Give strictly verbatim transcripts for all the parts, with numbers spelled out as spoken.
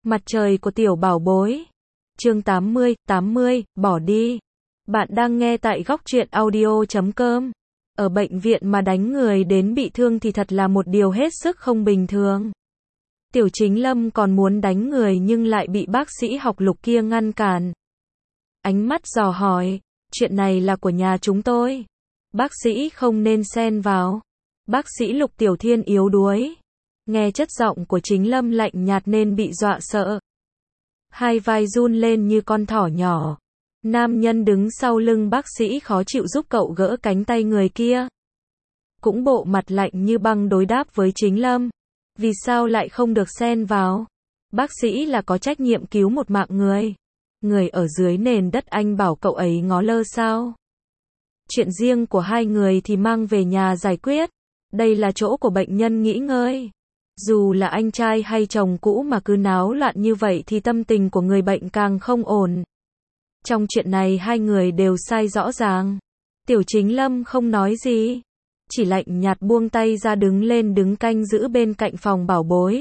Mặt trời của tiểu bảo bối. Chương tám mươi, tám mươi, bỏ đi. Bạn đang nghe tại góc truyện audio chấm com. Ở bệnh viện mà đánh người đến bị thương thì thật là một điều hết sức không bình thường. Tiểu Chính Lâm còn muốn đánh người nhưng lại bị bác sĩ học Lục kia ngăn cản. Ánh mắt dò hỏi, chuyện này là của nhà chúng tôi. Bác sĩ không nên xen vào. Bác sĩ Lục Tiểu Thiên yếu đuối. Nghe chất giọng của Chính Lâm lạnh nhạt nên bị dọa sợ. Hai vai run lên như con thỏ nhỏ. Nam nhân đứng sau lưng bác sĩ khó chịu giúp cậu gỡ cánh tay người kia. Cũng bộ mặt lạnh như băng đối đáp với Chính Lâm. Vì sao lại không được xen vào? Bác sĩ là có trách nhiệm cứu một mạng người. Người ở dưới nền đất anh bảo cậu ấy ngó lơ sao? Chuyện riêng của hai người thì mang về nhà giải quyết. Đây là chỗ của bệnh nhân nghỉ ngơi. Dù là anh trai hay chồng cũ mà cứ náo loạn như vậy thì tâm tình của người bệnh càng không ổn. Trong chuyện này hai người đều sai rõ ràng. Tiểu Chính Lâm không nói gì. Chỉ lạnh nhạt buông tay ra đứng lên đứng canh giữ bên cạnh phòng bảo bối.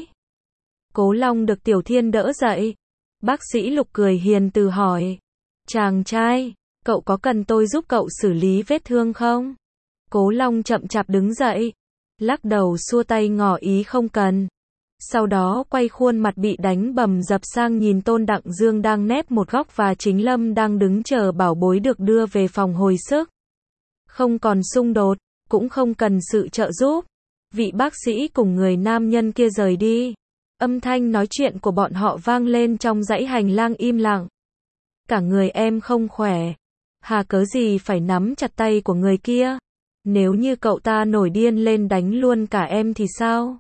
Cố Long được Tiểu Thiên đỡ dậy. Bác sĩ Lục cười hiền từ hỏi. Chàng trai, cậu có cần tôi giúp cậu xử lý vết thương không? Cố Long chậm chạp đứng dậy. Lắc đầu xua tay ngỏ ý không cần. Sau đó quay khuôn mặt bị đánh bầm dập sang nhìn Tôn Đặng Dương đang nép một góc và Chính Lâm đang đứng chờ bảo bối được đưa về phòng hồi sức. Không còn xung đột, cũng không cần sự trợ giúp. Vị bác sĩ cùng người nam nhân kia rời đi. Âm thanh nói chuyện của bọn họ vang lên trong dãy hành lang im lặng. Cả người em không khỏe. Hà cớ gì phải nắm chặt tay của người kia? Nếu như cậu ta nổi điên lên đánh luôn cả em thì sao?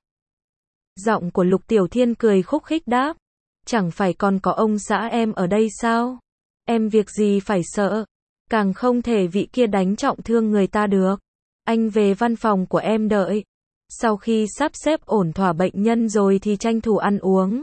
Giọng của Lục Tiểu Thiên cười khúc khích đáp. Chẳng phải còn có ông xã em ở đây sao? Em việc gì phải sợ? Càng không thể vị kia đánh trọng thương người ta được. Anh về văn phòng của em đợi. Sau khi sắp xếp ổn thỏa bệnh nhân rồi thì tranh thủ ăn uống.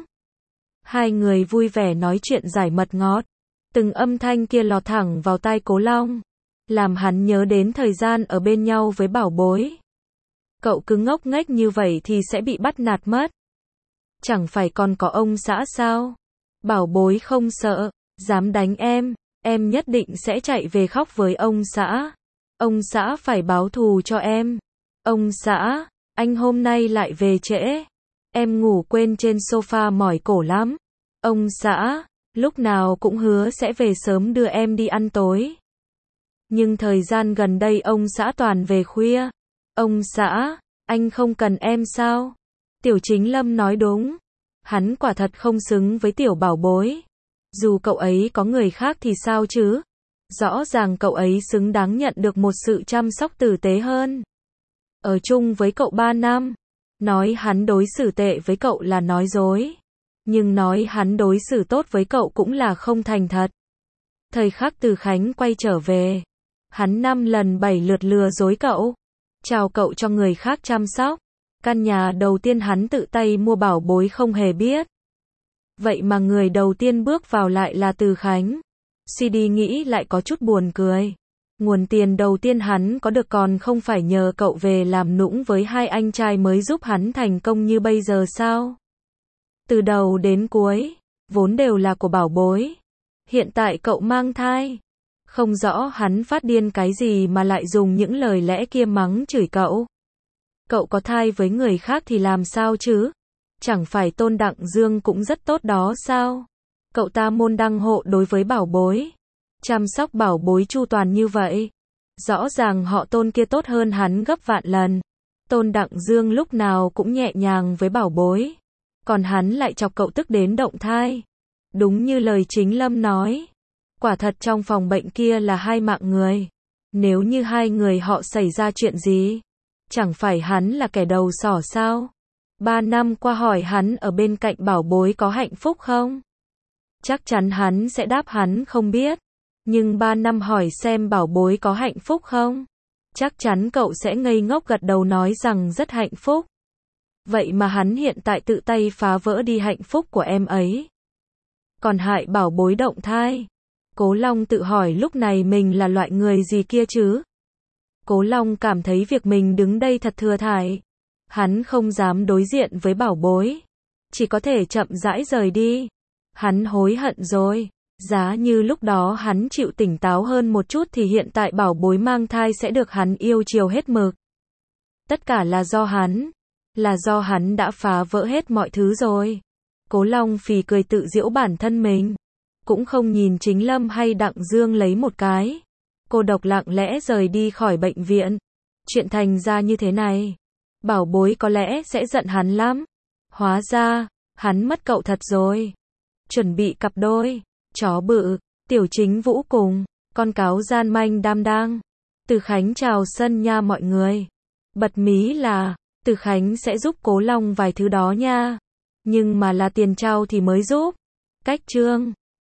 Hai người vui vẻ nói chuyện giải mật ngọt. Từng âm thanh kia lọt thẳng vào tai Cố Long. Làm hắn nhớ đến thời gian ở bên nhau với bảo bối. Cậu cứ ngốc nghếch như vậy thì sẽ bị bắt nạt mất. Chẳng phải còn có ông xã sao? Bảo bối không sợ, dám đánh em, em nhất định sẽ chạy về khóc với ông xã. Ông xã phải báo thù cho em. Ông xã, anh hôm nay lại về trễ. Em ngủ quên trên sofa mỏi cổ lắm. Ông xã, lúc nào cũng hứa sẽ về sớm đưa em đi ăn tối. Nhưng thời gian gần đây ông xã toàn về khuya. Ông xã, anh không cần em sao? Tiểu Chính Lâm nói đúng. Hắn quả thật không xứng với tiểu bảo bối. Dù cậu ấy có người khác thì sao chứ? Rõ ràng cậu ấy xứng đáng nhận được một sự chăm sóc tử tế hơn. Ở chung với cậu ba năm. Nói hắn đối xử tệ với cậu là nói dối. Nhưng nói hắn đối xử tốt với cậu cũng là không thành thật. Thời khắc Từ Khánh quay trở về. Hắn năm lần bảy lượt lừa dối cậu. Chào cậu cho người khác chăm sóc. Căn nhà đầu tiên hắn tự tay mua bảo bối không hề biết. Vậy mà người đầu tiên bước vào lại là Từ Khánh. xê đê nghĩ lại có chút buồn cười. Nguồn tiền đầu tiên hắn có được còn không phải nhờ cậu về làm nũng với hai anh trai mới giúp hắn thành công như bây giờ sao? Từ đầu đến cuối, vốn đều là của bảo bối. Hiện tại cậu mang thai. Không rõ hắn phát điên cái gì mà lại dùng những lời lẽ kia mắng chửi cậu. Cậu có thai với người khác thì làm sao chứ? Chẳng phải Tôn Đặng Dương cũng rất tốt đó sao? Cậu ta môn đăng hộ đối với bảo bối. Chăm sóc bảo bối chu toàn như vậy. Rõ ràng họ Tôn kia tốt hơn hắn gấp vạn lần. Tôn Đặng Dương lúc nào cũng nhẹ nhàng với bảo bối. Còn hắn lại chọc cậu tức đến động thai. Đúng như lời Chính Lâm nói. Quả thật trong phòng bệnh kia là hai mạng người. Nếu như hai người họ xảy ra chuyện gì, chẳng phải hắn là kẻ đầu sỏ sao? Ba năm qua hỏi hắn ở bên cạnh bảo bối có hạnh phúc không? Chắc chắn hắn sẽ đáp hắn không biết. Nhưng ba năm hỏi xem bảo bối có hạnh phúc không? Chắc chắn cậu sẽ ngây ngốc gật đầu nói rằng rất hạnh phúc. Vậy mà hắn hiện tại tự tay phá vỡ đi hạnh phúc của em ấy. Còn hại bảo bối động thai. Cố Long tự hỏi lúc này mình là loại người gì kia chứ? Cố Long cảm thấy việc mình đứng đây thật thừa thãi. Hắn không dám đối diện với bảo bối. chỉ có thể chậm rãi rời đi. Hắn hối hận rồi. Giá như lúc đó hắn chịu tỉnh táo hơn một chút thì hiện tại bảo bối mang thai sẽ được hắn yêu chiều hết mực. Tất cả là do hắn. Là do hắn đã phá vỡ hết mọi thứ rồi. Cố Long phì cười tự giễu bản thân mình. Cũng không nhìn Chính Lâm hay Đặng Dương lấy một cái. Cô độc lặng lẽ rời đi khỏi bệnh viện. Chuyện thành ra như thế này. Bảo bối có lẽ sẽ giận hắn lắm. Hóa ra, hắn mất cậu thật rồi. Chuẩn bị cặp đôi. Chó bự, Tiểu Chính Vũ cùng con cáo gian manh đam đang. Từ Khánh chào sân nha mọi người. Bật mí là Từ Khánh sẽ giúp Cố Long vài thứ đó nha. Nhưng mà là tiền trao thì mới giúp. Cách chương